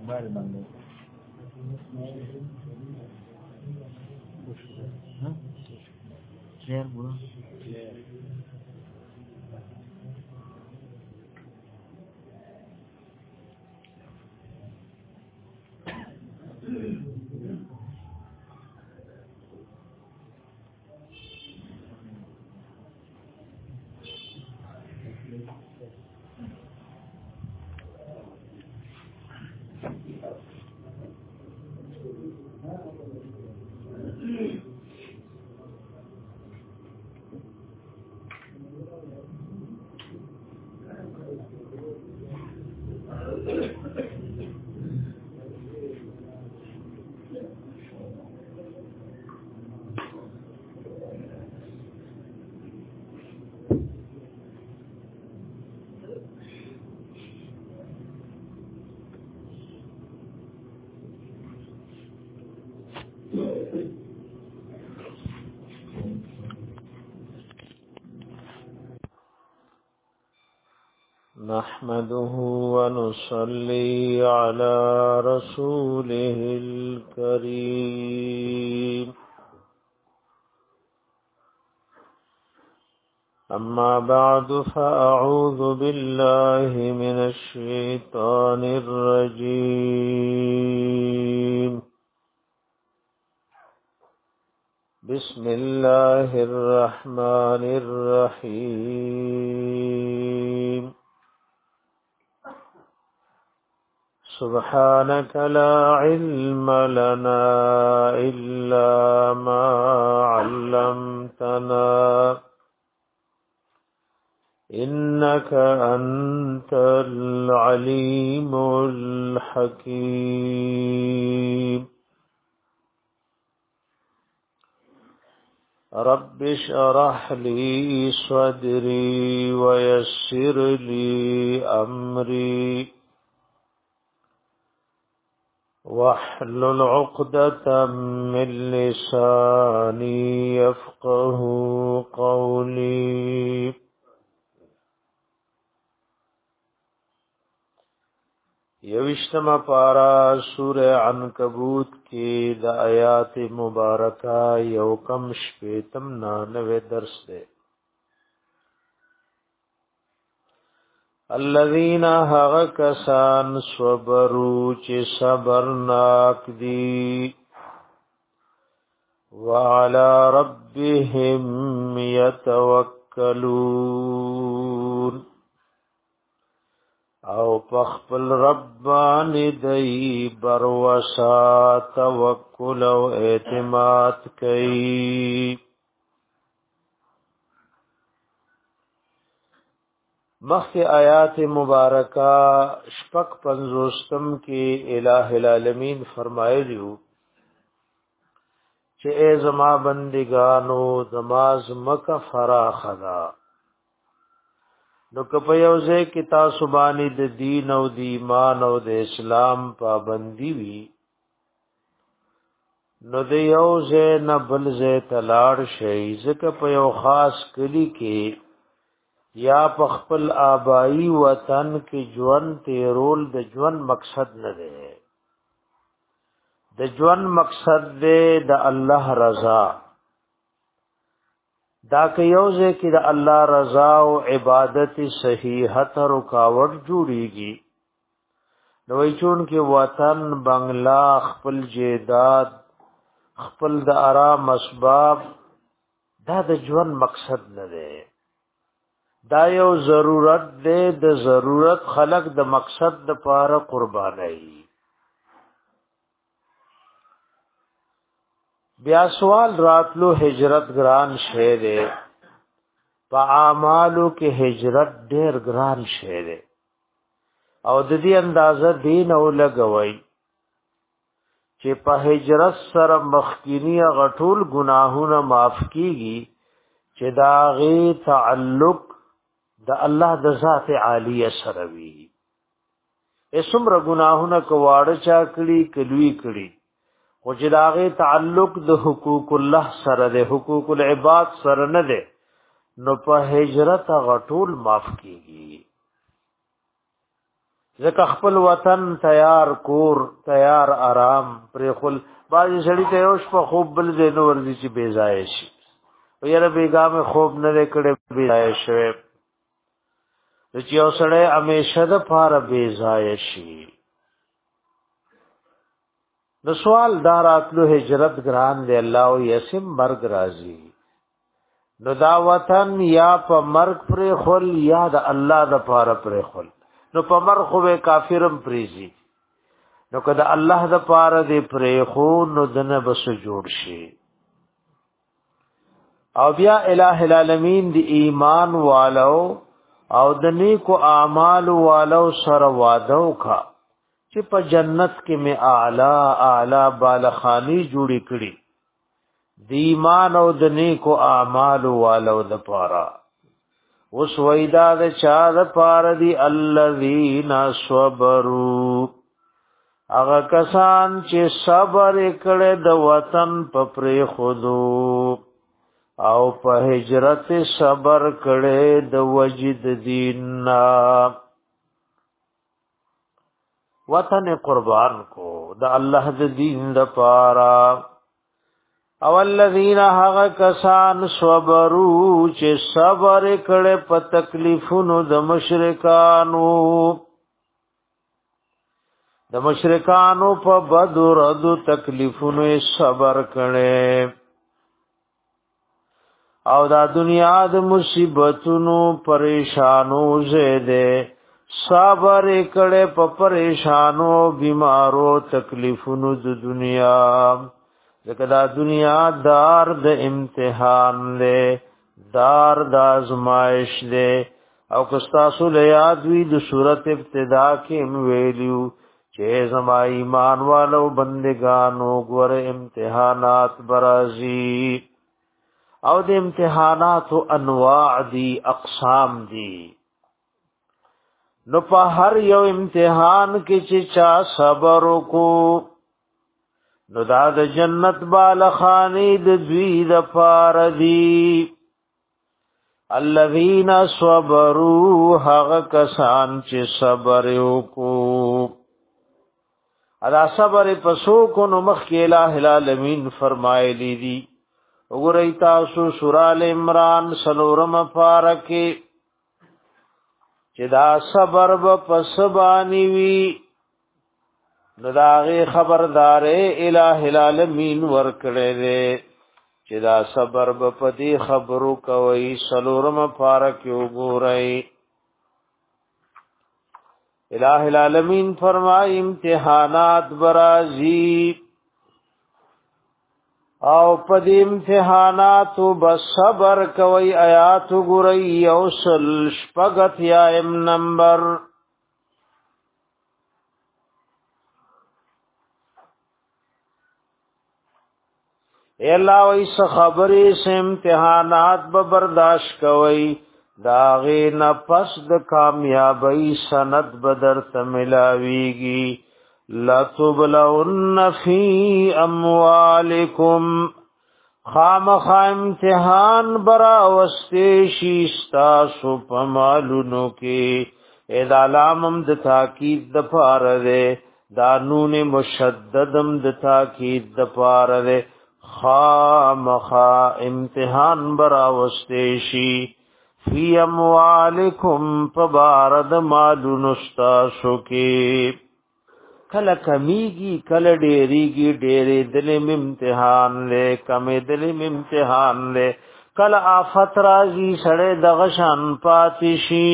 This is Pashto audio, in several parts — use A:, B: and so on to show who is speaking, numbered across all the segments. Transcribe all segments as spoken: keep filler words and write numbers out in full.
A: بار باندې ها کلیر بولا
B: نحمده ونصلي على رسوله الكريم أما بعد فأعوذ بالله من الشيطان الرجيم بسم الله الرحمن الرحيم سبحانك لا علم لنا إلا ما علمتنا إنك أنت العليم الحكيم رب اشرح لي صدري ويسر لي أمري واحلل عقدة من لساني يفقه قولي یوشتما پارا سورہ عنکبوت کی د آیات مبارکہ یو کم شپیتم نانوے درس دے الذین هغ کسان صبروا چی صبرناک دی وعلى ربهم يتوکلون او پخپل ربانی دی بروسا توکل او اعتماد کئی مخی آیات مبارکہ شپک پنزوستم کی الہ العالمین فرمائے لیو چه اے زما بندگانو زماز مکا فراخ دا نو کپیوزے کی تاسو بانی د دین او د ایمان او د اسلام پابندی وی نو د یوزے نه بلزے تلاړ شي زکه په یو خاص کلی کې یا په خپل آبائی وطن کې ژوند تیرول د ژوند مقصد نه دی د ژوند مقصد دی د الله رضا دا که یوزه کې د الله رضا او عبادت صحیحت رکاوټ جوړیږي نو چون کې وطن بنگلا خپل جیداد خپل د آرام اسباب دا د ژوند مقصد نه دی دا یو ضرورت دی د ضرورت خلق د مقصد د پاره قربانای بیا سوال راتلو هجرت گران شه ده په اعمالو کې هجرت ډېر گران شه ده او د دې اندازه دین او لګوي چې په هجرت سره مخکینی غټول گناهونه معاف کیږي چې دا غي تعلق د الله د ذات عالیه سره وي اسمره گناهونه کواړه چا کړي کلوي کړي خو چې داغه تعلق د حقوق الله سره د حقوق العباد سره نه ده نو په هجرت غټول معاف کیږي زکه خپل وطن تیار کور تیار آرام پر خل باز سړی ته اوس په خوب بل دې نو ورځي چې بے ځای شي ویره بیګام خوب نه کړي بے ځای شوی چې یو سړی همیشه د پاره بے ځای شي د سوال داراتلو هجرت ګران دی الله او یسم مرګ راځي نو دا وطن یا په مرګ پر خل یا د الله د پاره پر خل نو په مرګ خو کافرم پریزي نو کله الله د پاره دی پر خو نو دنه بس جوړ شي او بیا الہ العالمین دی ایمان والو او د نیکو اعمال والو سره وعده وکا چې په جنت کې می اعلی اعلی بالخانی جوړی کړي د ایمان او د نیکو اعمال والو د پاره اوس وېدا د چا د پاره دی الذین صبروا هغه کسان چې صبر کړي د وطن په پرې خودو او په هجرت صبر کړي د وجد دین وطن قربان کو د الله د دین د پاره او الذین هغه کسان صبروا چې صبر کړي په تکلیفونو د مشرکانو د مشرکانو په بدر د تکلیفونو صبر کړي او دا دنیا د مصیبتونو پریشانو زیده صبر کړي په پریشانو بیمارو تکلیفونو د دنیا ځکه دا دنیا دار د امتحان له دار د آزمائش له او کستاسو له یاد وی د صورت ابتدا کې ویلیو چې زما ایمان والو بندگانو ګور امتحانات برازي او د امتحانات انواع دي اقسام دي نو په هر یو امتحان کې چې چا صبر وکړو نو دا د جنت بالخانی د دوی د فاردی الذین صبروا هغه کسان چې صبر وکړو ادا صبر پسو کو نو مخ کې الہ العالمین فرمایلی دي وګورئ تاسو سورہ ال عمران سلورم پارکه چې دا صبر په پسبانی وی نو داغه خبردارې الہ العالمین ورکړې دې چې دا صبر په پدی خبرو کوي سلورم پارکه وګورئ الہ العالمین فرمای امتحانات برازی او پد امتحانات بس صبر کوي آیات ګورئ یوسل شپغت یا ام نمبر اے اللہ ویس خبری سے امتحانات ببرداشت کوي داغی نفس د کامیابی سند بدر تملاویگی لَتُبْلَوْنَ فِي أَمْوَالِكُمْ خامخ امتحان برا وستیشی استاسو پمالونو کی ادالامم د تاکید د پارده دانون مشددم د تاکید د پارده خامخ امتحان برا وستیشی فی اموالکم پبارد مالونو استاسو کی کله کمیږي کله ډېریږي ډېرې دلم امتحان له کمې دلم امتحان له کله آفت راځي سړې دغه شان پاتشي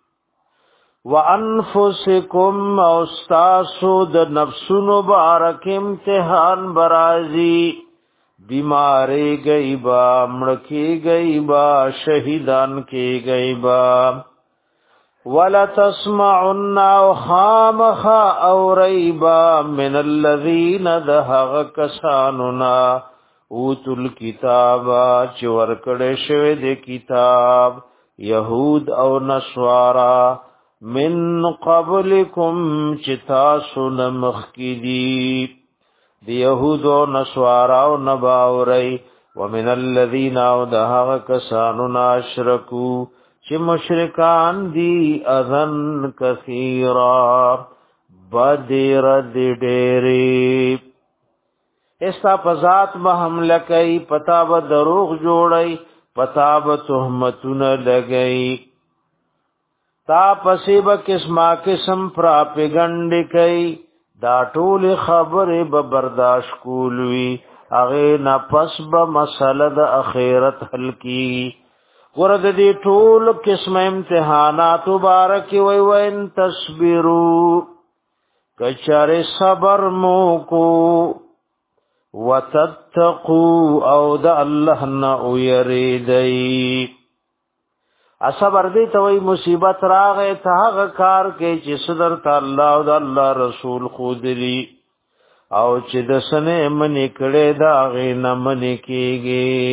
B: وانفسکم اوستاسو د نفسونو بارک امتحان برازي بیماری گئی با مړکی گئی با شهیدان کی گئی با ولا تسمعن خامخ او ریبا من الذين دهغ کساننا اوتل کتاب چې ورکړې شوی د کتاب يهود او نصارا من قبلكم چې تاسو نمخ کی دي د يهود او نصارا او نباوري ومن الذين او دهغ کساننا اشرکو چې چې مشرکان دی اذن کثیرا بدر دی ډېری استا پزات به حمله کوي پتا به دروغ جوړي پتا به تهمتونه لګي تا پسې به قسمه قسم پراپګاندا کوي دا ټول خبره به برداشت کولوي هغه نه پس به مسله د اخرت حل کی ورته دي ټول قسم امتحانات مبارک وي وین تصبروا کچاره صبر مو کو وتتقوا او د الله نه ويریدای اصبر دې ته وای مصیبت راغې ته هغه کار کې چې صدر ته الله او د الله رسول خودلی او چې د سنه منی کړه دا غې نه منی کېږي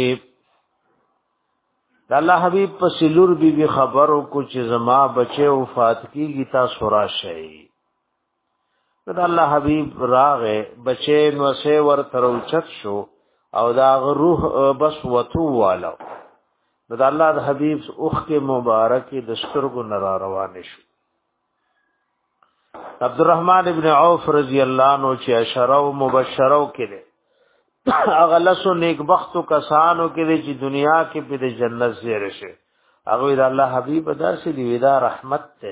B: د الله حبیب په سلور بي بي خبرو کو چې زما بچي وفات کیږي تاسو راشي د الله حبیب راغه بچي نو سه ور تروچت شو او دا روح بس وتو والو د الله د حبیب اوخ کې مبارک د سترګو نرا روان شو عبدالرحمن ابن عوف رضی الله عنه چې اشرو مبشرو کړي اغلسو نیک بختو کسانو کې چې دنیا کې په جنت زیره شي هغه د الله حبیب داسې دی ودا رحمت ته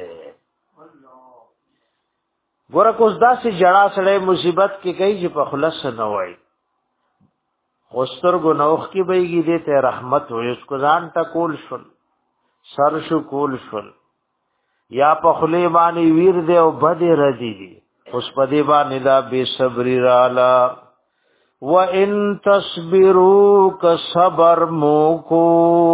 B: ګوره کوس داسې جړه سره مصیبت کې کوي چې په خلص نه وای خوستر گو نوخ کی بیگی دیتے رحمت ہوئی اس کو زانتا کول شل سرشو کول شل یا پخلی بانی ویر دے او بدی ردی دی اس پدی بانی دا بے صبری رالا وَإِن تَصْبِرُوا كَصَبَرْ موکو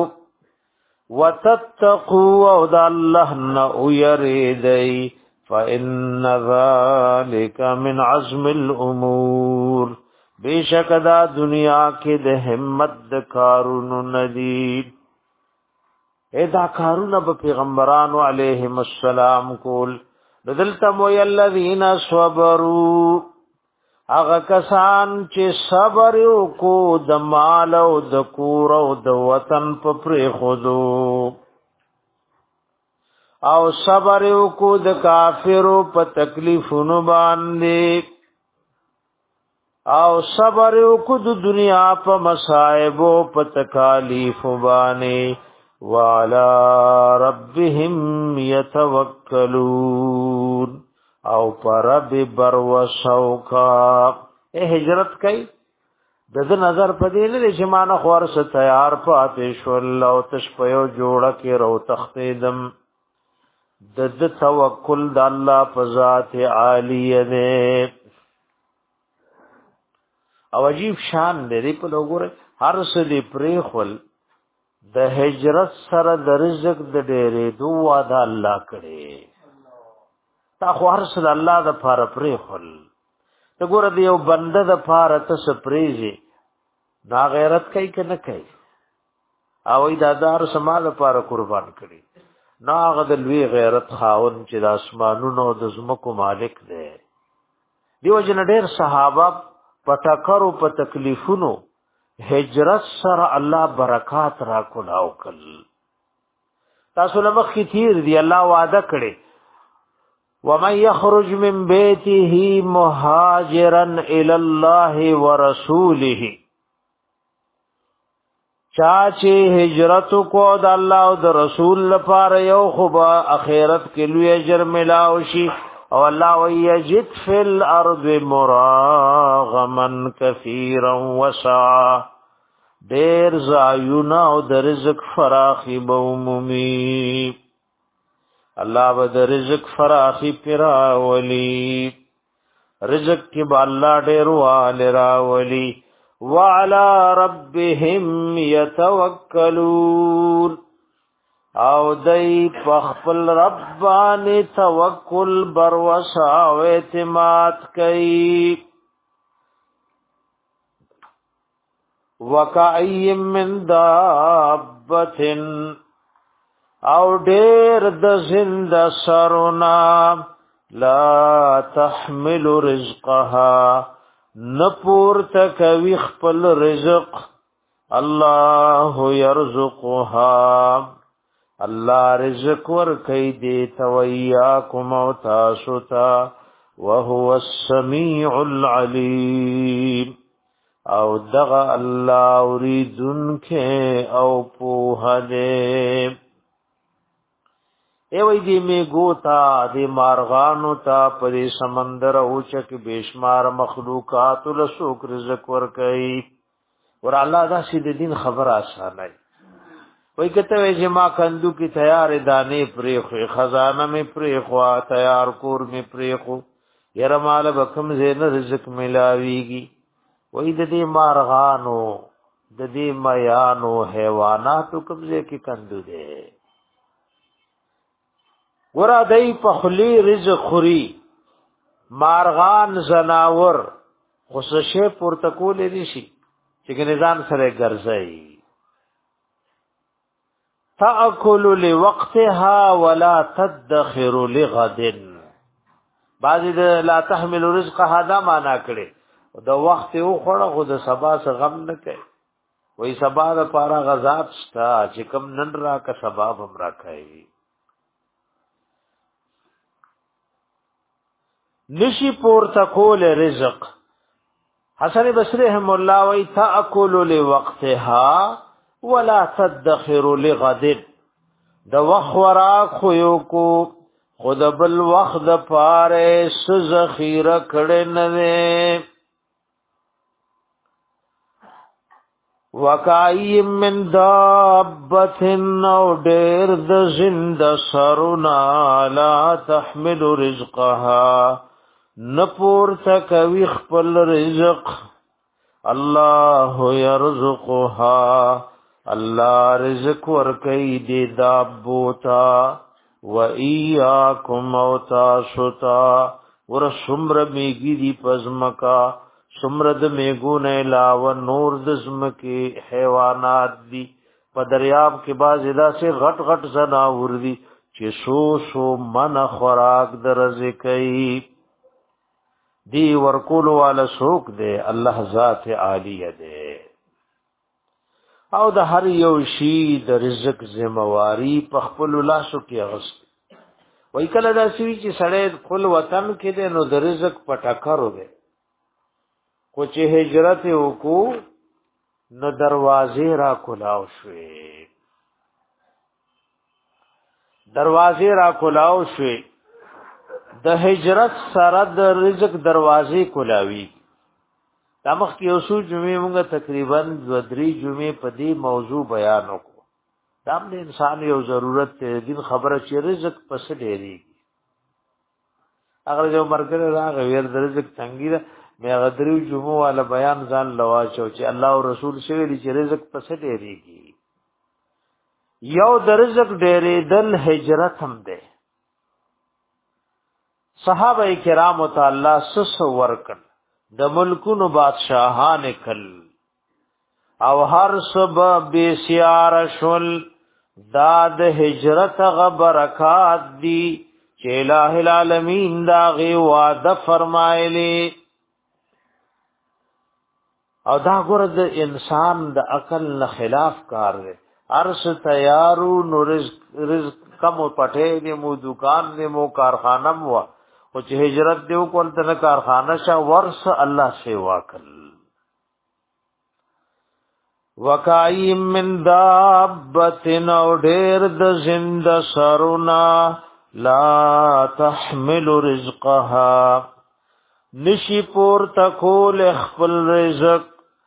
B: وَتَتَّقُوا او دا اللہ نَعُ يَرِدَي فَإِنَّ ذَلِكَ مِنْ عَزْمِ الْأُمُورِ بیشک دا دنیا کې د همت د کارونو ندی ادا کارونه په پیغمبرانو علیهم السلام کول بدلتم وی الذین صبروا هغه کسان چې صبر وکړو د مال او د کور او د وطن په پرې خودو او صبر وکړو د کافرو په تکلیفونو باندې او صبر کو د دنیا په مصائب او په تکالیف باندې وعلى ربهم يتوکلون او پر رب بر وسوکا اے هجرت کئ د نظر پدې نه چې مان خور س تیار پاتې شو الله تشپیو جوړه کې رو تختیدم د د توکل د الله په ذات عالیه نه او عجیب شان لري په لوګره هر څه دی پرې خپل د هجرت سره د رزق د ډېرې دوه د الله کړي تا خو هر څه د الله د فار پرې خپل ته ګوره دی یو بنده د فار ته سپریږي نا غیرت کوي کنه کوي او دا دار سماله لپاره قربان کړي نا غدلوی غیرت خاون چې د اسمانونو د زمکو مالک دی دیو جن ډېر صحابه پټکرو په تکلیفونو هجرت سره الله برکات را کولاو کل تاسو له مخ کثیر دی الله وعده کړي ومن يخرج من بيته مهاجرا الى الله ورسوله چاچه هجرت کو د الله او د رسول لپاره یو خو با اخرت کې لوی اجر ملاو شي او الله ويجد في الارض مراغما كثيرا وسعا دیر زایونا او د رزق فراخی بومومی الله به د رزق فراخی پیرا ولی رزق کی با الله ډیر وال را ولی وعلى ربهم يتوکلون او دای پخپل ربانی توکل بر وسع او اعتماد کوي وکای من دابت او ډیر د زند سرنا لا تحمل رزقها نپور تکوی خپل رزق الله يرزقها الله رزق ور کوي دې توياکم او تاسو ته وهو السميع العليم او دغه الله اوریدونکې او په دې ای وای دې می ګوتا دې مارغانو ته په سمندر او چک بشمار مخلوقات له شکر رزق ور کوي ور الله دا سید دین خبر آسان ہے وای کته وای چې ما کندو کی تیار دانه پرې خو خزانه می پرې خو تیار کور می پرې خو ير مال بکم زین رزق ملاویږي وای د دې مارغانو د دې میانو حیواناتو قبضه کې کندو دے ورا دای په خلی رزق خوري مارغان زناور خصوصه پورتکول دي شي چې نظام سره ګرځي تاکل لوقتها ولا تدخر لغد بعضی لا تحمل رزقها دا معنا کړي د وخت یو خړه خو د سبا څخه غم نه کوي وای سبا د پارا غزاد شتا چې کم نن را کا سبب هم را کوي نشی پورته کول رزق حسن بصری رحم الله وای تاکل لوقتها ولا تدخر لغد د وخورا خو یو کو خود بل وخت د پاره س ذخیره کړه نه وکای من دابت نو ډیر د زند سرنا لا تحمل رزقها نپور تکوی خپل رزق الله يرزقها الله رزق ورکی دی دابوتا و ایاکم او تاسوتا ور سمر میگی دی پزمکا سمرد میگون علاوه نور دزمکی حیوانات دی پا دریاب کے باز ادا سے غٹ غٹ زناور دی چی سو سو من خوراک درزکی دی ورکولو والا سوک دے اللہ ذات عالیه دے او د هر یو شی د رزق ذمہواری په خپل لاسو کې اغست وای کله دا سوي چې سړی خپل وطن کې دی نو د رزق په ټکرو دی کو چې هجرت وکړو نو دروازې را کولاو شوې دروازې را کولاو شوې د هجرت سره د رزق دروازې کولاوي دا مخ کې اوسو جمعې موږ تقریبا دو درې جمعې په دې موضوع بیان وکړو دا د انسان یو ضرورت دی دین خبره چې رزق پس ډېری اگر جو مرګ راغی ور د رزق څنګه مې غدرو جمعو والا بیان ځان لواچو چې الله او رسول شویل چې رزق پس ډېریږي یو د رزق ډېرې دل هجرت هم ده صحابه کرام تعالی سس ورکل د ملکونو بادشاہان کل او هر سبب بیسیار شل داد هجرت غ برکات دی چې الٰه العالمین دا غي وعده فرمایلی او دا ګور د انسان د عقل نه خلاف کار دی ارس تیارو نو رزق رزق کم پټه دی مو دکان دی مو کارخانه مو او چې هجرت دیو کول ته کارخانه شا ورس الله سیوا کل وکای من دابت نو ډیر د زند سرنا لا تحمل رزقها نشی پور تکول خپل رزق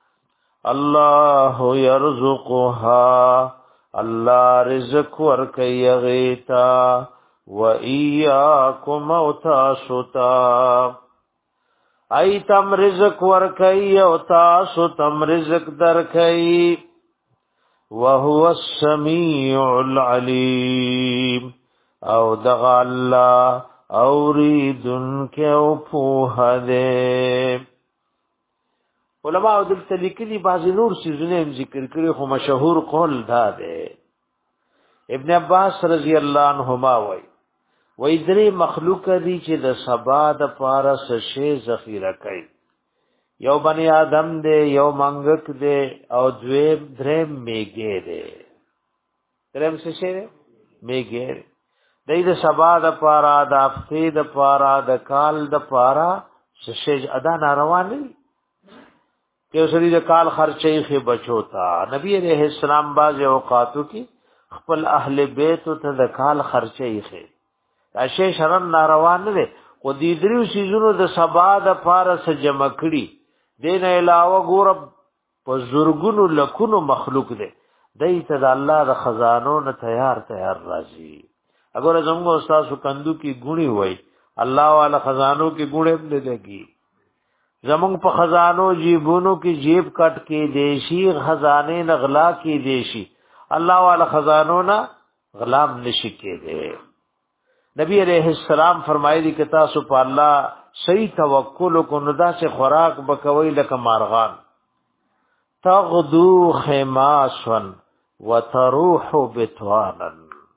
B: الله يرزقها الله رزق ورکي غیتا و ایاکم او تاسو تا ایتم رزق ورکی او تاسو تم رزق درکی وهو السمیع العلیم او دغا اللہ اوریدن کے او پوہ دے علماء دلتا لکلی بعضی نور سیزنے ہم ذکر کری خو مشہور قول دا دے ابن عباس رضی اللہ عنہما وی وی دری مخلوق دی چې د سبا د پارا سشی ذخیره کوي یو بنی آدم دے یو منگک دے او دویم درم میگے دے درم سشی دے میګر دای د سبا د پارا د هفته د پارا د کال د پارا شش ادا ناروا نه کې سړي د کال خرچې خې بچو تا نبی عليه السلام باز اوقاتو کې خپل اهل بیت ته د کال خرچې خې راشه شرم ناروا نه دي خو دې دریو سيزونو د سبا د پارا سره جمع کړي دین علاوه ګور په زورګونو لکونو مخلوق دي دای ته د الله د خزانو نه تیار تیار راځي اگر زموږ استاد کندو کی ګونی وای الله والا خزانو کی ګونه نه لګي زموږ په خزانو جیبونو کی جیب کټ کې دیشی خزانه نغلا کی دیشی الله والا خزانو نا غلام نشی کې دے نبی علیہ السلام فرمایي دي کہ تاسو په الله صحیح توکل کو ندا سے خوراک بکوي لکه مارغان تغدو خماسا وتروح بتوانا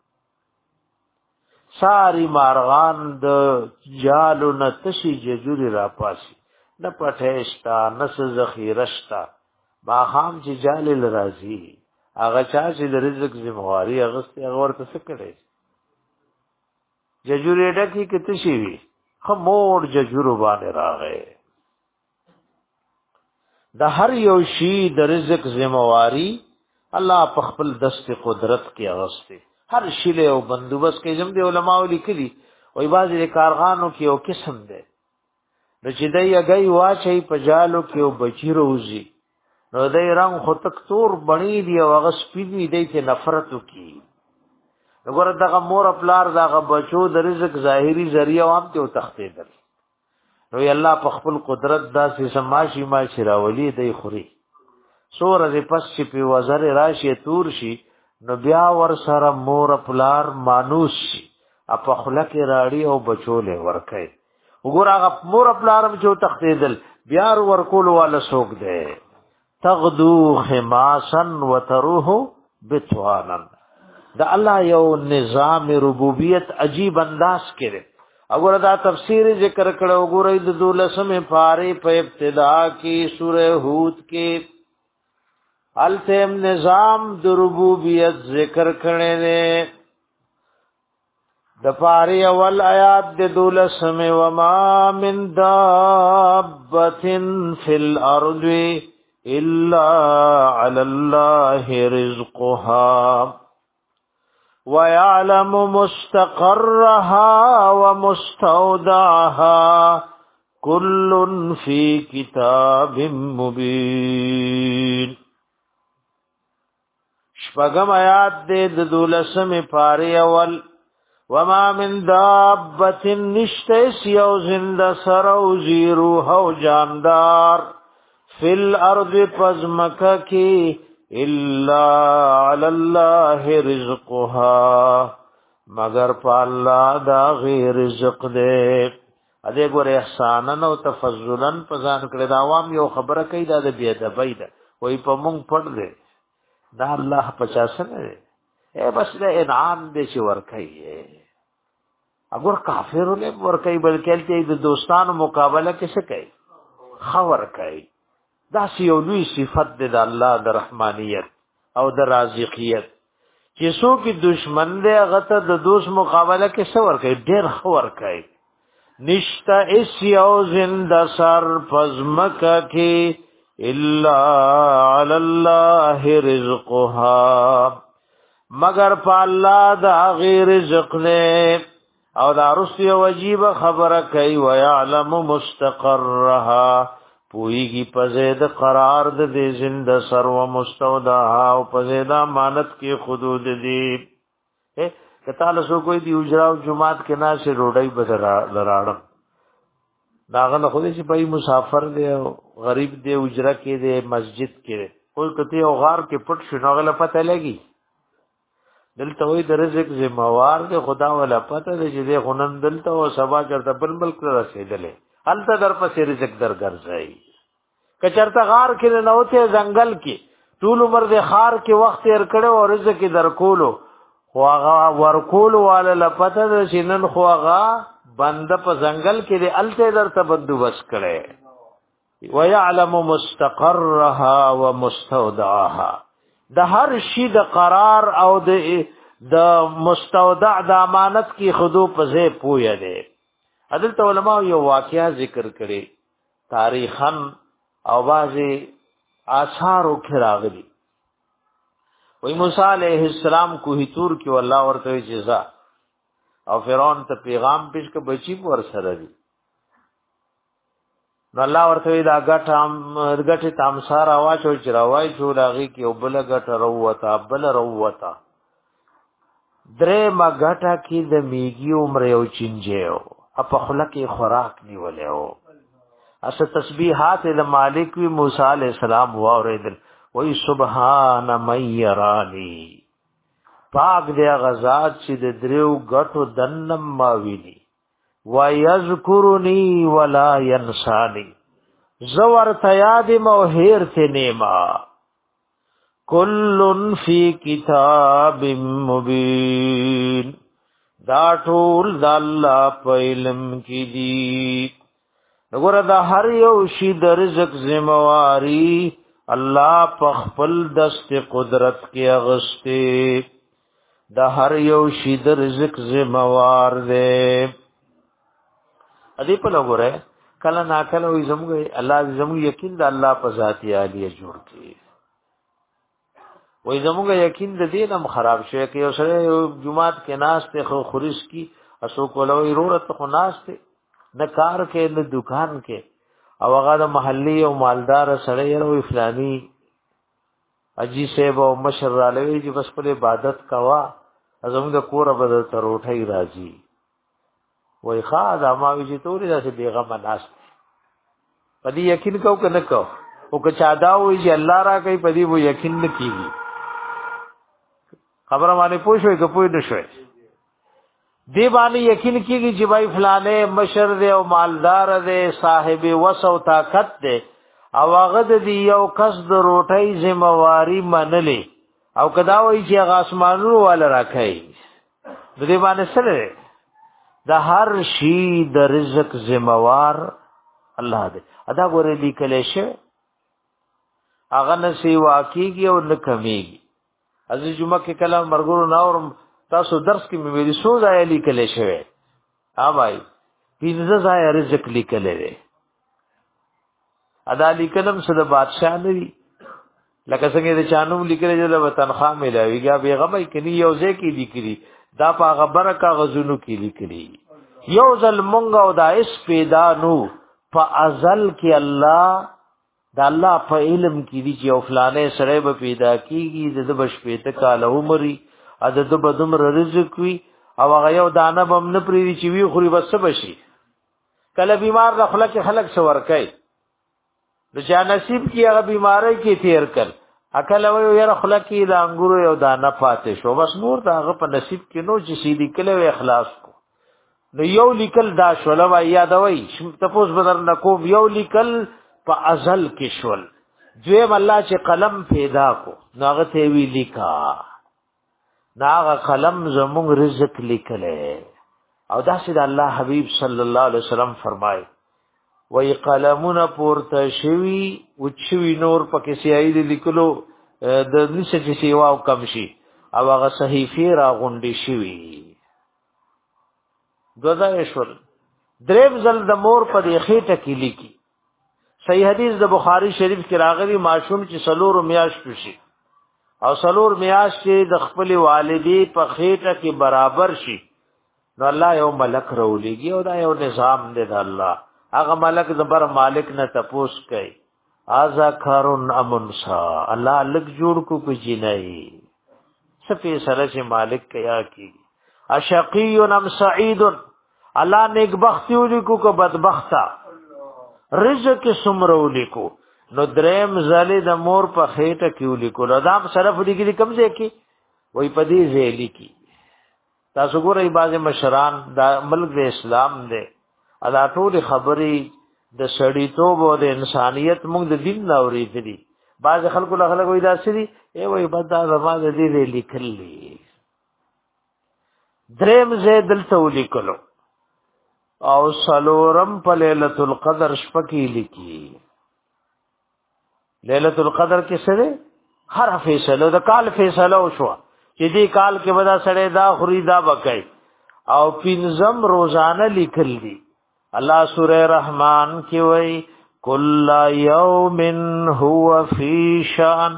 B: ساری مارغان د جالو نتشی ججوری را پاسی نه پټهشتا نس ذخیرشتا با خام چې جال لرازی هغه چا چې د رزق ذمہواری اغسته هغه ورته څه کړي ججوری ډکی کته شي وی خمور ججورو باندې راغې د هر یو شی د رزق ذمہواری الله په خپل دست قدرت کې اغسته هر شیله او بندوبست کې زم دي علماء لیکلي وای بازي کارغانو کې یو قسم ده نو چې دای هغه واچي په جالو کې او بچی روزي نو دای رنگ خو تک تور بڼي دی او هغه سپیدي دی چې نفرت وکي وګوره دغه مور خپلار دغه بچو د رزق ظاهري ذریعہ وام ته تختیدل نو الله په خپل قدرت داسې سماشي ما شراولي دی خوري سور از پس چې په وزر راشي تور شي نو بیا ور سره مور خپلار مانوس شي اپ خلک راړي او بچوله ورکه وګوره هغه مور خپلارم چې تختیدل بیا ورکول والا سوق دی تغدو خماسا وتروح بتوانا دا الله یو نظام ربوبیت عجیب انداز کړي وګوره دا تفسیر ذکر کړه وګوره د دولسمه پاره په ابتدا کې سوره هود کې التم نظام د ربوبیت ذکر کړي نه د پاره اول آیات د دولسمه وما من دابتن فی الارض الا علی الله رزقها وَيَعْلَمُ مُسْتَقَرَّهَا وَمُسْتَوْدَعَهَا كُلٌّ فِي كِتَابٍ مُبِينٍ شپږم آیات د دولسم پاره اول وما من دابة نشتس یو زنده سر او زیروح او جاندار فی الارض پزمکا کی الا علی الله رزقها مگر په الله دا غیر رزق دې اده ګور احسانن او تفضلن پزان کړه دا عوام یو خبره کوي دا د بی ادبی ده وای په مونږ پړ دې دا الله پچاس نه اے بس دې انعام دې چې ور کوي اگر کافر له ور کوي بلکې د دوستانو مقابله کې څه کوي خبر کوي دا یو لوی صفت د الله د رحمانیت او د رازقیت چې څوک دشمن دی هغه ته د دوست مقابله کې څور کوي ډېر خور کوي نشتا اس یو زنده سر پزمکا کې الا علی الله رزقها مگر په الله دا غیر رزق نه او دا رسي واجب خبره کوي ويعلم مستقرها پویږي پزید قرار د دې زنده سر و مستودعها او پزید امانت کې حدود دي کته له سو کوئی دی اجراو جمعات کې نه سي روډای بدر لراړم داغه نه خو دې چې پای مسافر دی غریب دی اجرا کې دی مسجد کې کوئی کته او غار کې پټ شنوغله پته لګي دلته وې د رزق ذمہوار دی خدا ولا پته دی چې دې غنن دلته او سبا چرته بل ملک رسیدلې حالت در پسې رزق در ګرځي کچرته غار کې نه وته ځنګل کې ټول عمر د خار کې وخت یې کړو او رزق در کولو خو هغه ورکول والا لپته د شینن خو هغه بنده په ځنګل کې د الته در ته بندوبست کړي ويعلم مستقرها ومستودعها د هر شي د قرار او د د مستودع د امانت کی خودو پزې پوی دی حضرت علماء یو واقعیا ذکر کړي تاریخاً او بعضی آثارو کې راغلي وی موسی علیہ السلام کوه تور کې والله ورته جزا او فرعون ته پیغام پیش ک بچی ور سره دی نو الله ورته دا غټ غټ تامسار आवाज او چراوای جو لاغي کې وبل غټ روتا بل روتا درې ما غټه کې د میږي عمر یو چنجیو په خلک خوراک نیولیو اس تسبیحات د مالک وی موسی علیہ السلام واوریدل وی سبحان من یرانی پاک دی غزاد چې د دریو غټو دنم ما ویلی و یذکرنی ولا ینسانی زور تیاد موهیر ته نیما کلن فی کتاب مبین دا ټول د الله په علم کې دي وګوره دا هر یو شی د رزق ذمہواری الله په خپل دست قدرت کې اغسته دا هر یو شی د رزق ذمہوار دی ادي په وګوره کله ناکله وي زموږ الله زموږ یقین د الله په ذاتی عالیه جوړ کړي وای زموږ یقین د دین هم خراب شوی کې یو سره یو جمعات کې ناس ته خو خورش کی اسو کولوي ضرورت خو ناس ته نه کار کې نه دکان کې او هغه د محلي او مالدار سره یو فلانی اجي سیب او مشر را لوي چې بس په عبادت کوا زموږ د کور به تر وټي راځي وای خا دا ما وی چې توري داسې بیغمه ناس پدې یقین کو کنه کو او که چا دا وی چې الله را کوي پدې وو یقین نه کیږي خبره باندې پوښوي که پوښ نه شوي دی باندې یقین کیږي چې بھائی فلانه مشر دی او مالدار دی صاحب وسو طاقت دی او هغه د یو کس د روټۍ ذمہواری منلې او کدا وایي چې هغه اسمانونو والا راکړي د دې باندې سره د هر شی د رزق ذمہوار الله دی ادا ګورې لیکل شي هغه نسی واقعي او نه کمیږي عزیز جمعه کې کلام مرګورو ناورم تاسو درس کې مې ویلي سو ځای لیکل شوی ها بھائی پینځه ځای رزق لیکل دی ادا لیکلم سره بادشاہ نه وی لکه څنګه د چانو لیکل چې له تنخواه ملایويږي بیغمای کني یو ځای کې لیکلي دا په خبره کاغذونو کې لیکلي یو ځل مونږ او دا اس پیدا نو په ازل کې الله دا الله په علم کې دي چې او فلانه سره به پیدا کیږي د بشپېته کال عمرې عدد بدمر رزق وی او هغه یو دانه بم نه پریږي چې وی خوري بس بشي کله بیمار د خلک خلک سور کوي د چا نصیب کې هغه بیماری کې تیر کړ اکل وی یو خلک کې د انګورو یو دانه پاتې شو بس نور دا هغه په نصیب کې نو چې سیدی کله وی اخلاص کو نو یو لیکل دا شول و یادوي تپوس بدر نکوب یو لیکل په ازل کې شول دویم الله چې قلم پیدا کو ناغه ته وی لیکا ناغه قلم زموږ رزق لیکله او دا چې الله حبیب صلی الله علیه وسلم فرمای وی قلمونه پورته شوی او چوي نور پکې سیاید لیکلو د نشه چې سیوا او کم شي او هغه صحیفه را غونډي شوی دوزای شول دریم زل د مور په خېټه کې لیکي صحیح حدیث د بخاری شریف کې راغلی معصوم چې سلور میاش شي او سلور میاش چې د خپل والدی په خېټه کې برابر شي نو الله یو ملک راولېږي او دا یو نظام دی د الله هغه ملک زبر مالک نه تپوس کوي ازا کارون امنسا الله لک جوړ کو کو جنای سپې سره چې مالک کیا کی اشقی ام سعید الله نیک بختیو لیکو کو بدبختا رزق سمرو لیکو نو دریم زلی د مور په خېټه کې لیکو لدام صرف لیکي کم ځای کې وای پدی زیلی کی تاسو ګورئ باز مشران د ملک د اسلام دی ادا ټول خبري د سړیتوب او د انسانيت موږ د دین نوري دي باز خلکو له خلکو وای داسري ای وای بدا زما د دې لیکلي دریم زید دلته لیکلو او سلورم په ليله القدر شپه کې لیکي ليله القدر کې سره هر فیصله د کال فیصله وشو چې دې کال کې ودا سړی دا خوري دا بکای او پینځم روزانه لیکل دي الله سوره رحمان کې وای کل یوم هو فی شان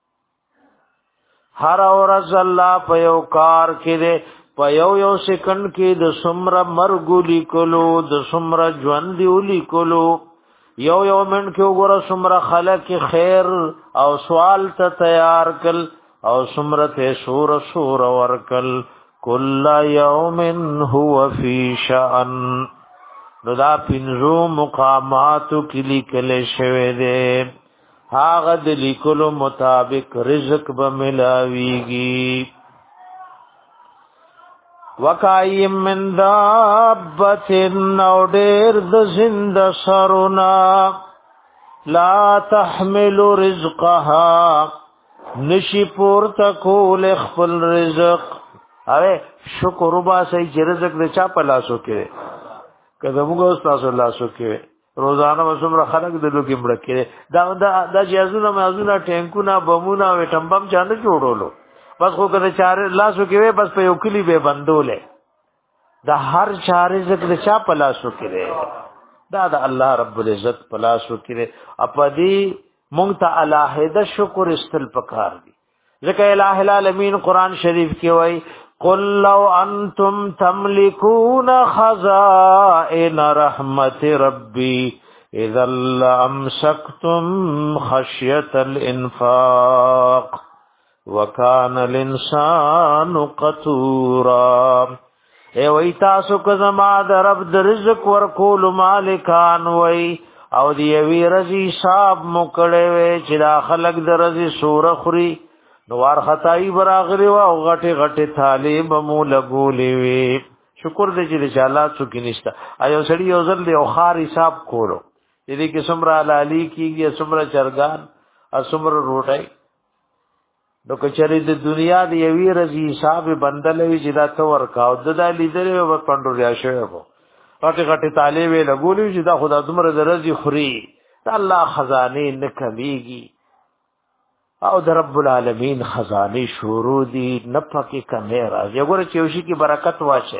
B: هر ورځ الله په یو کار کې ده په یو یو سکند کې د سمره مرګ لیکلو د سمره ژوند لیکلو یو یو من کې وګوره سمره خلق خیر او سوال ته تیار کل او سمره ته سور سور ورکل کل یوم هو فی شأن نو دا پنځو مقاماتو کې لیکل شوی دی هغه د لیکلو مطابق رزق به ملاویږي وکایم من دابت نو ډیر د زند سرنا لا تحمل رزقها نشی پورته کول خپل رزق اوه شکر وبا سي چې رزق د چا په لاسو کې کله موږ استاد الله سو کې روزانه وسمره خلق د لوګي مړ کې دا دا د جازونه مازونه ټینکونه بمونه او ټمبم چانه جوړولو بس خو کله چار لاسو کې بس په یو کلی به بندولې دا هر چار رزق د چا په لاسو کې دا د الله رب العزت په لاسو کې اپدی مونږ ته الہیده شکر استل پکار دي ځکه الہ العالمین قران شریف کې وای قل لو انتم تملكون خزائن رحمت ربي اذا لامسكتم خشيه الانفاق وكان الانسان قتورا اے وای تاسو کو زما د رب د رزق ورکول مالکان وای او دی وی رزي صاحب مکړې وی چې دا خلق د رزي سور خوري نوار خدای براغلی وا او غټه غټه طالب مو لګولې وی شکر دې چې الله څوک نشتا ایو سړی یو ځل دی او خار حساب کولو دې کې سمرا لالی کیږي سمرا چرګان اسمر روټای نو کچری د دنیا دی وی رزي حساب بندلې چې دا تو ورکاو د لیدلې و پندو ریا شوی وو غټه غټه طالب لګولې چې دا خدا دمر درځي خوري الله خزانه نه کمیږي او در رب العالمین خزانه شروع دي نه پکې کمه راځي وګوره چې یوشي کې برکت واشه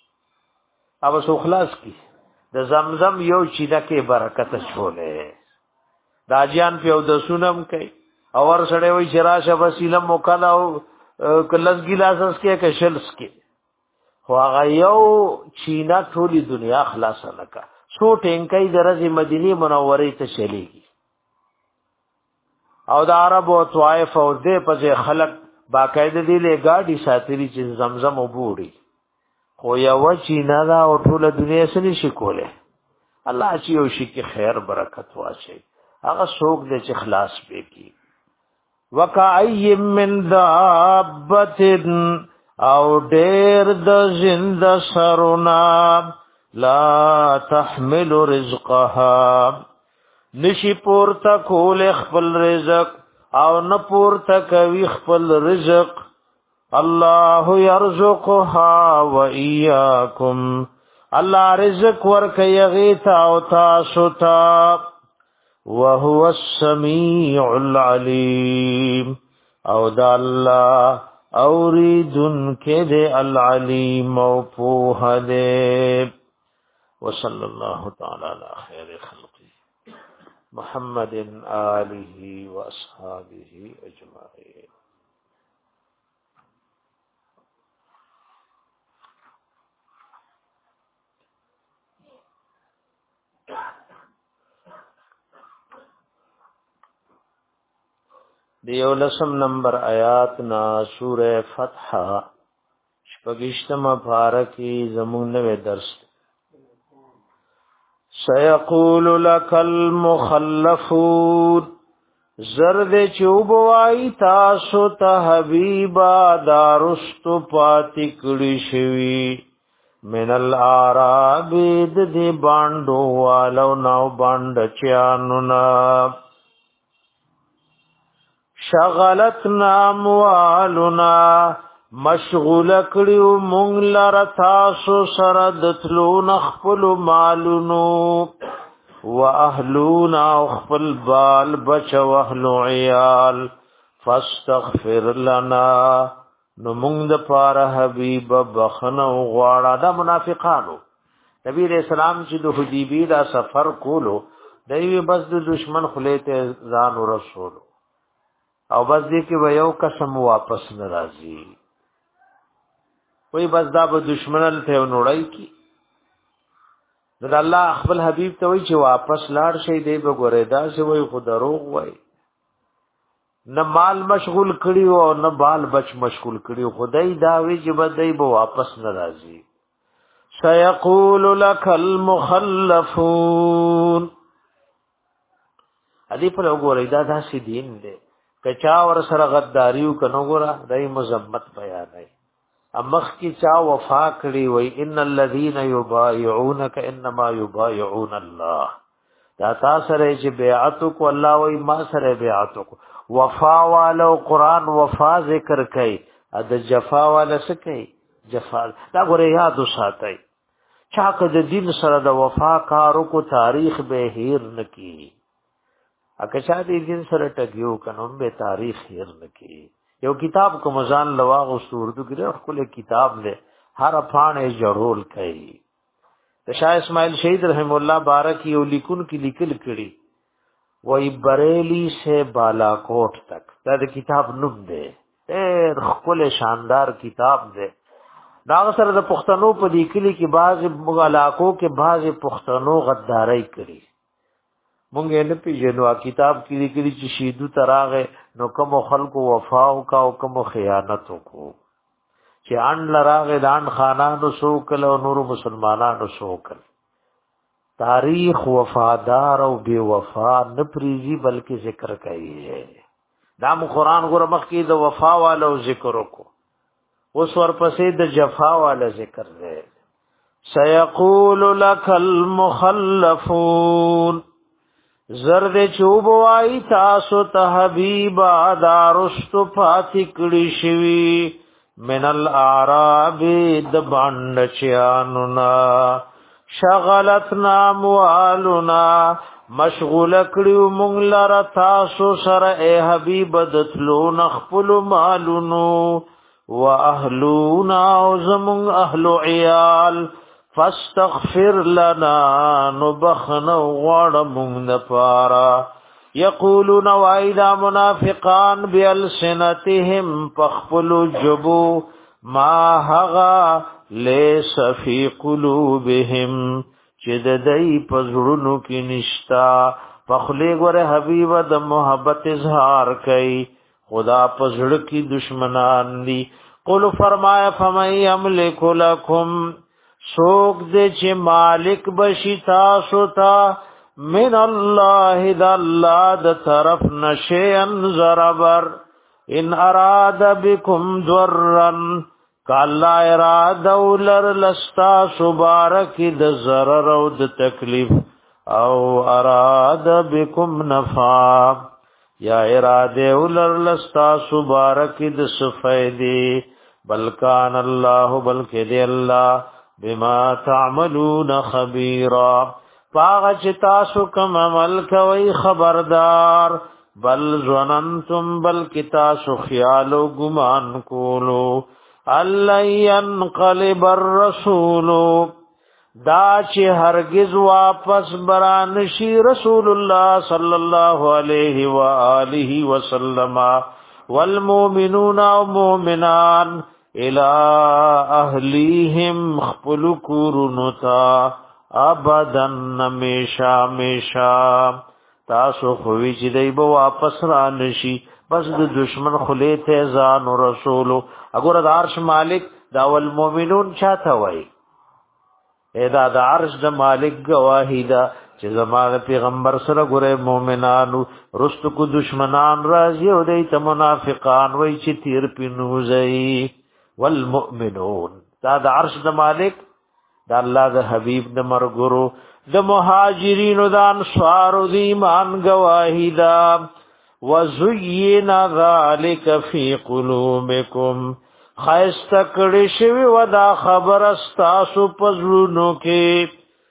B: او سو خلاص کی د زمزم یو چیدا کې برکت شولې دا جان په د سونم کوي او ور سره وي شراشه وسیله موکلا او کلس ګلاسس کې کشلس کې خو هغه یو چینا ټولي دنیا خلاص نکا سو ټینګي درځي مدینه منورې ته چلیږي او د عرب او طائف او دې په خلق باقاعده دي له گاډي ساتري چې زمزم وبوري خو یو چینا دا او ټول دنیا سره شي کوله الله چې یو شي کې خیر برکت واچي هغه څوک دې چې خلاص وکي وکای من دابت او ډېر د زند سرنا لا تحمل رزقها نشی پورتا کول خپل رزق او نه پورتا کوي خپل رزق الله يرزقها واياكم الله رزق ورکي غيثا او تاسو ته وهو السميع العليم او دا الله اوریدن کې دې العليم او په دې وصلى الله تعالى على خير خلقه محمد آله واصحابه اجمعين دیو لسم نمبر آیات نا سورہ فتح شپگشتم پارکی زمون نوے درس سيقول لك المخلفون زرد چوبوائی تاسو ته حبیبا دارستو پاتی کڑی شوی من العراب دی باندو والو ناو باند چیانونا شغلتنا اموالنا مشغول کړیو مونږ لره تاسو سره د تلو نخپل مالونو واهلونا خپل بال بچ او اهل عيال فاستغفر لنا نو مونږ د پاره حبیب بخنو غواړه دا منافقانو نبی رسول الله چې د حدیبی دا سفر کولو دوی بس د دشمن خلیته ځان ورسول او بس دې کې ویو قسم واپس ناراضي وای بس دا به دشمنان ته نوړای کی دا الله خپل حبیب ته وای چې واپس لاړ شي دی به ګورې دا چې وای خو دروغ وای نه مال مشغول کړي او نه بال بچ مشغول کړي خدای دا وی چې بدای به واپس ناراضي سيقول لك المخلفون ادي په وګورې دا داسې دین دی کچا ور سره غداریو کنو ګورا دای مذمت بیان دی امخ کی چا وفا کړی وای ان الذين يبايعونك انما يبايعون الله دا تاسو سره چې بیعت کو الله وای ما سره بیعت کو وفا والو قران وفا ذکر کوي اد جفا والا څه کوي جفا دا ګوره یاد وساتئ چا که د دین سره د وفا کارو کو تاریخ به هیر نکی اکه چا د دین سره ټګیو کنوم به تاریخ هیر نکی یو کتاب کو مزان لواغ اردو کې خپل کتاب له هر پانه جوړول کوي د شاه اسماعیل شهید رحم الله بارک یو لیکون کې لیکل کړي وای بریلی سے بالاکوٹ تک دا د کتاب نوم دی ډېر خپل شاندار کتاب دی دا سره د پښتنو په لیکلي کې بعض علاقو کې بعض پښتنو غداري کړي مونږ نه پیژنو کتاب کې لیکلي چې شیدو تراغه نو کوم خلکو وفا او کا او کوم خیانت کو چې ان لراغه دان خانانو سوکل او نور مسلمانانو سوکل تاریخ وفادار او بے وفا نه پریزي بلکې ذکر کوي دا قرآن غره مخ کې د وفا والو ذکر وکړو اوس ورپسې د جفا والا ذکر دی سيقول لك المخلفون زرد چوب وای تاسو ته حبیبا دارست فاتکړی شوی من الاعراب د باندې چانونا شغلتنا موالنا مشغول کړیو مونږ لاره تاسو سره اے حبیب دتلو نخپل مالونو واهلونا وزمون اهل عيال فاستغفر لنا نبخن وغړمون نپارا یقولون وایدا منافقان بالسنتهم فخپلوا جبو ما هغا ليس في قلوبهم چې د دې پزړونو کې نشتا پخلی ګوره حبیب د محبت اظهار کوي خدا پزړ کی دشمنان دی قل فرمایا فمن یملک لکم سوک دے چه مالک بشی تاسو تا من الله د الله د طرف نشئن ضربر ان اراد بكم ضرا کالا اراده ولر لستا سبارک د ضرر او د تکلیف او اراده بكم نفع یا اراده ولر لستا سبارک د سفیدی بلکان الله بلک دی الله بما تعملون خبيرا پاغ چتا سو کم عمل کوي خبردار بل ظننتم بل کتا سو خیال و گمان کولو الله ينقلب الرسول دا چې هرگز واپس بران شي رسول الله صلی الله علیه و آله وسلم والمؤمنون ومؤمنان الى اهلیهم خپل کورنتا ابدا نمیشا میشا تاسو خوی چې دی به واپس را نشي بس د دشمن خلی ته ځان رسول اگر د عرش مالک دا والمؤمنون چاته وای ادا د عرش د مالک گواهی دا چې زمانه پیغمبر سره ګره مؤمنانو رست کو دشمنان راځي او د منافقان وای چې تیر پینوزي والمؤمنون دا د عرش د مالک دا الله د حبیب د مرګرو د مهاجرین او د انصار او د ایمان گواهی دا وزین ذالک فی قلوبکم خیست کړي شوی ودا خبر استاسو پزړونو کې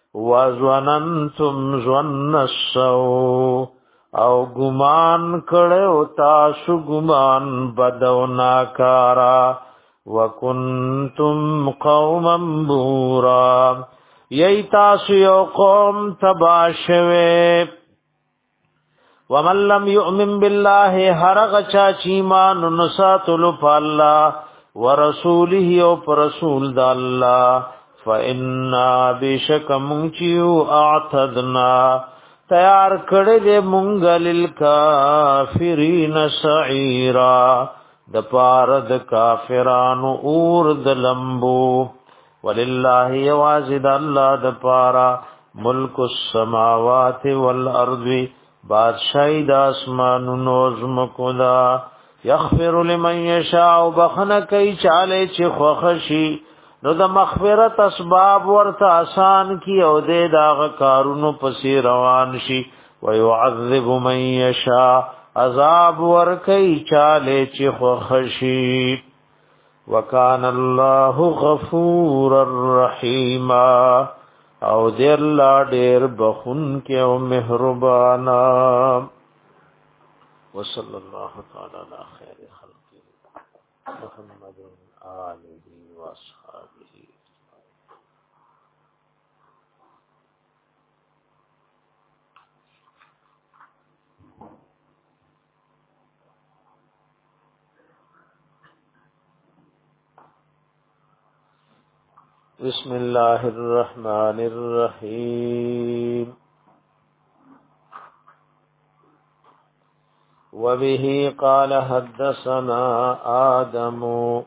B: وظننتم ظن السوء او ګمان کړو تاسو ګمان بدو ناکارا وکنتم قوما بورا یی تاسو یو قوم تباشوه ومن لم يؤمن بالله هرغ چا چیمان نساتلو فالله ورسوله او رسول د الله فإنا بشک منچیو اعتدنا تیار کړه دې مونږ للکافرین سعیرا د پار د کافرانو اور د لمبو ولله یوازد الله د پارا ملک السماوات والارض بادشاہی د اسمانونو زمکو دا یغفر لمن یشاء بخنه کوي چاله چې خوخشي نو د مغفرت اسباب ورته آسان کی او دې دا کارونو پسې روان شي ويعذب من یشاء عذاب ور کوي چاله چې خوخشي وکان الله غفور الرحیم او دې الله ډېر بخون کې او مهربانا وصلی الله تعالی علی خیر خلق محمد آله واصحابه بسم الله الرحمن الرحيم وبه قال حدثنا آدم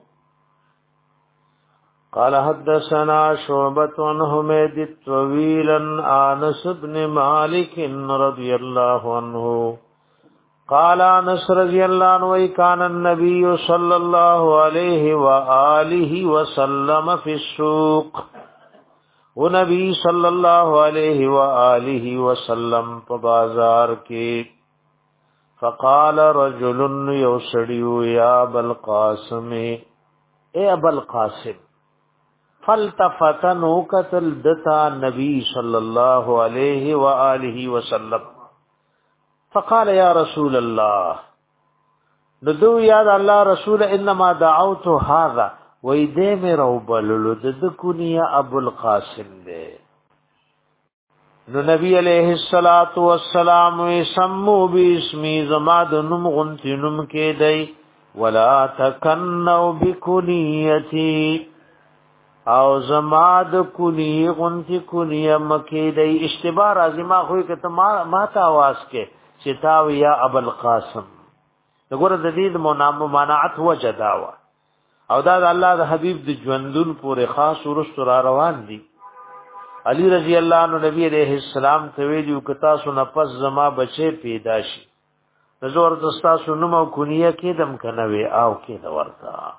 B: قال حدثنا شعبة عن حميد الطويل عن أنس بن مالك رضي الله عنه قال انس رضی اللہ عنہ کان النبی صلی اللہ علیہ وآلہ وسلم فی السوق و نبی صلی اللہ علیہ وآلہ وسلم په بازار کې فقال رجل یوسڑیو یا ابل قاسم اے ابل قاسم فالتفتنو قتل دتا نبی صلی اللہ علیہ وآلہ وسلم فقال يا رسول الله ندو یا الله رسول انما دعوت هذا ويدې مې روبللو د کونیا ابو القاسم دې نو نبی علیہ الصلات والسلام سمو باسمی زماد نم غنتنم کې دی ولا تکنوا بکنیتی او زماد کنی غنتی کنیا مکې دی اشتباه راځي ما خو کته ما ما ته आवाज کې چتاو یا ابو القاسم دغه د دې د مناعت وجداوا او دا د الله د حبیب د ژوندون پورې خاص ورست را روان دي علی رضی الله عنه نبی علیہ السلام ته ویلو کتا سو نفس زما بچي پیدا شي نزور دستا سنم او کنیه کې دم کنوي او کې د ورتا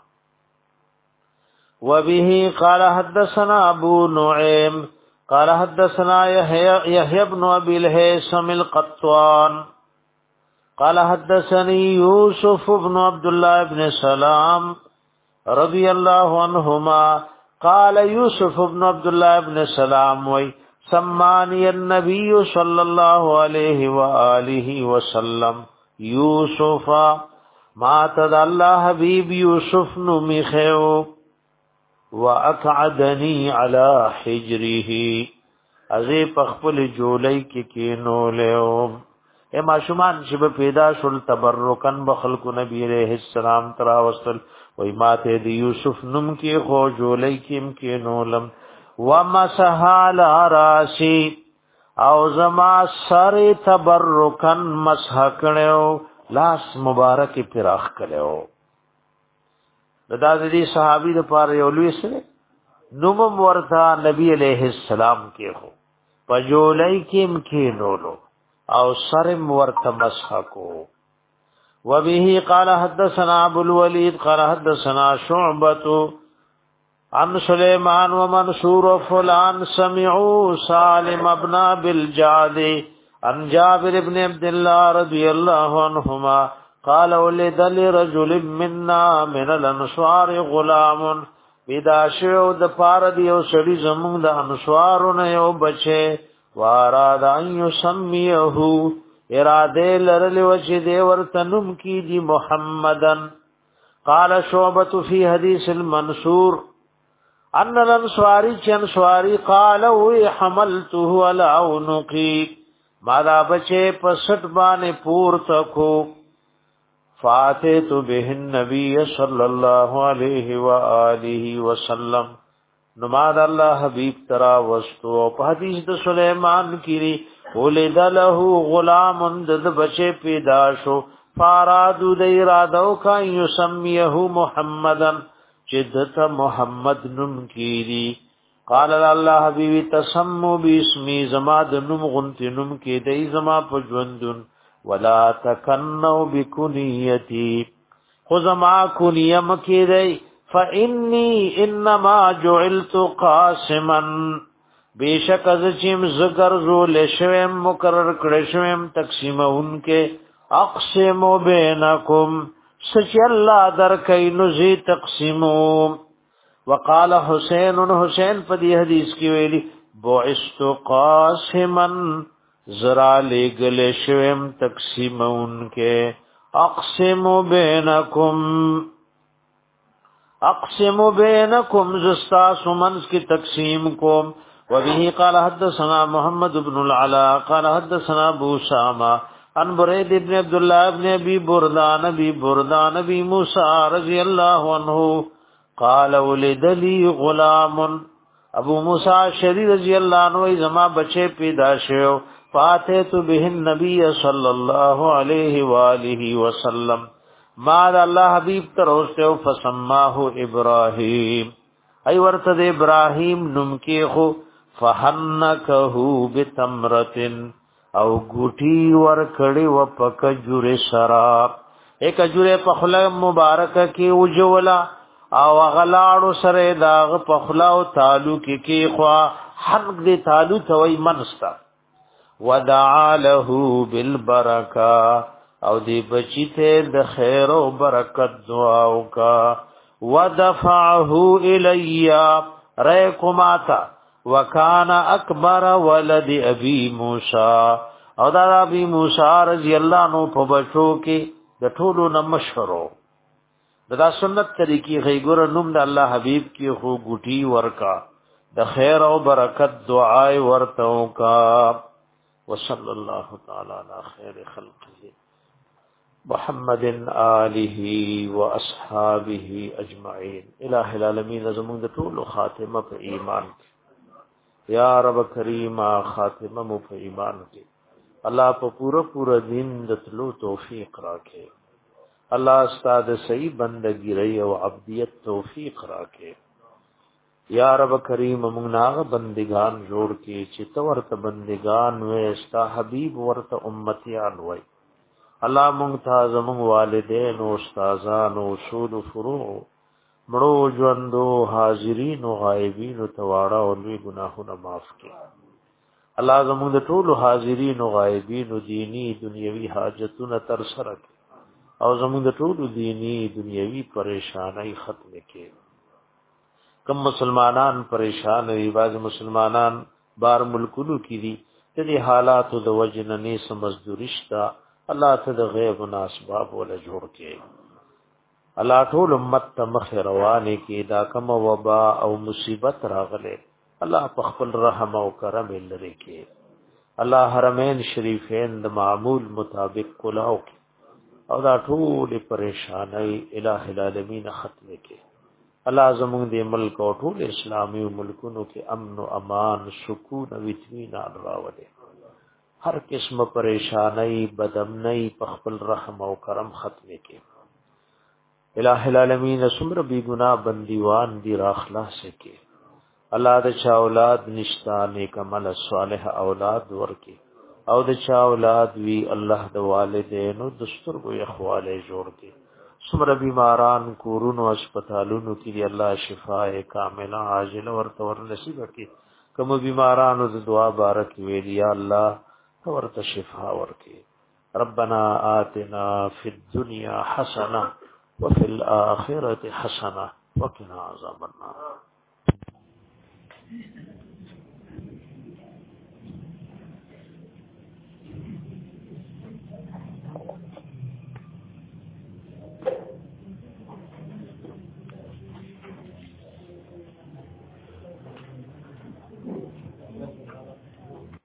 B: وبه قال حدثنا ابو نعيم قال حدثنا يحيى يحيى بن ابي الهيثم القطان قال حدثني يوسف بن عبد الله بن سلام رضي الله عنهما قال يوسف بن عبد الله بن سلام وي سماني النبي صلى الله عليه واله وسلم يوسف ما تد الله حبيب يوسف نو مخيو واقعدني على حجره ازي پخپل جولای کې کینو له اے ماشومان چې به پیدا شول تبرکن بخلق نبی عليه السلام ترا وصل وای ماته دی یوسف نم کې خو جولای کې کینو لم ومسحال راسی او زما سر تبرکن مسح کړو لاس مبارک پراخ کړو دا د دې صحابي د پاره یو لوی سره نوم ورته نبی عليه السلام کې خو پجولای کې مکینولو او سرم ورته مسح کو وبه قال حدثنا ابو الوليد قال حدثنا شعبة عن سليمان ومنصور فلان سمعوا سالم ابن بالجعد عن جابر بن عبد الله رضي الله عنهما قال ولد لرجل منا من الانصار غلام بدا شو د پار دیو سړي زمون د انصارونو یو بچي واراد ان يسميه اراده لرل وجه دی ورتنم کی دی محمدن قال شعبة في حديث المنصور ان الانصاري چنصاري قال وي حملته على عنقي ماذا بچه پسټ باندې پور تکو فاتت به النبي صلى الله عليه واله وسلم نماد الله حبیب ترا وستو په حدیث د سليمان کیری ولید له غلام د بچه پیدا شو فارادو د ارادو کا یسمیه محمدن جدت محمد نم کیری قال الله حبیب تسمو باسمی زما د نم غنت نم کی دی زما په ژوندون ولا تکنوا بکنیتی خزما کنیم کی دی فإني انما جعلت قاسما بیشک از چیم زگر زو لشویم مقرر کړشویم تقسیم انکه اقسم بینکم سچ الله در کینو زی تقسیمو وقال حسین حسین په دې حدیث کې ویلي بعثت قاسما زرا لګل شویم تقسیم انکه اقسم بینکم اقسم بینکم زستا سمنس کی تقسیم کوم وبه قال حدثنا محمد بن العلاء قال حدثنا ابو اسامہ عن برید ابن عبد الله ابن ابي بردان ابي بردان ابي موسى رضي الله عنه قال ولد لي غلام ابو موسى شری رضی اللہ عنہ زما بچے پیدا شو فاتت به النبي صلى الله عليه واله وسلم ما دا الله حبیب تر اوسه فسماه ابراهیم ای ورته د ابراهیم نوم کې خو فحنکه بتمرتن او ګوټي ور کړي و پک جوړه شراب ایک جوړه په خله مبارک کې وجولا او غلاړو سره داغ په خله او تعالو کې کې خو حق دې تعالو ثوی منستا ودعا له بالبرکه او دی بچی ته د خیر او برکت دعا وکا ودفعه الیا ریکماتا وکانا اکبر ولد ابي موسی او دا ابي موسی رضی الله عنه په بچو کې د ټولو نمشورو دا سنت طریقې غیګور نوم د الله حبیب کې خو ګوټي ورکا د خیر او برکت دعای ورته وکا وصلی الله تعالی علی خیر خلقه محمد آله و اصحابه اجمعین الہ العالمین زمون د ټول خاتمه په ایمان یا رب کریم خاتمه مو په ایمان کې الله په پورا پورا دین د تلو توفیق راکې الله استاد صحیح بندگی رہی او عبدیت توفیق راکې یا رب کریم موږ ناغه بندگان جوړ کې چې تورته بندگان وې استا حبیب ورته امتیان وې الله ممتاز مون والدین او استادان او اصول فروع مړو ژوندو حاضرین او غایبین او تواړه او لوی ګناهونه معاف کړي الله زموږ د ټولو حاضرین او غایبین او دینی دنیوي حاجتونه تر سره کړي او زموږ د ټولو دینی دنیوي پریشانای ختم کړي کم مسلمانان پریشان وي باز مسلمانان بار ملکونو کې دي چې حالاتو د وجنه نه سمزدورشتا الله ته د غیب او اسباب ولا جوړ کې الله ټول امت ته مخ روانه کې دا کم وبا او مصیبت راغله الله په خپل رحم او کرم لري کې الله حرمین شریفین د معمول مطابق کلاو او دا ټول پریشانای الہ العالمین ختم کې الله زموږ د ملک او ټول اسلامي ملکونو کې امن او امان سکون او اطمینان راوړي ہر قسم پریشانی بدمنی پخپل رحم او کرم ختم کے الہ العالمین سمر بی گناہ بندیوان دی راخلاص کے اللہ د چا اولاد نشتا نیک عمل صالح اولاد ورکی او د چا اولاد وی الله د والدین او دستور کو اخواله جوړ کے سمر بیماران کورونو اسپیټالونو کې الله شفاء کامله عاجل ورته ور نصیب کړي کوم بیمارانو د دعا بارک ویل یا الله ورته شفاء ورکي ربنا آتنا في الدنيا حسنة وفي الآخرة حسنة وقنا عذاب النار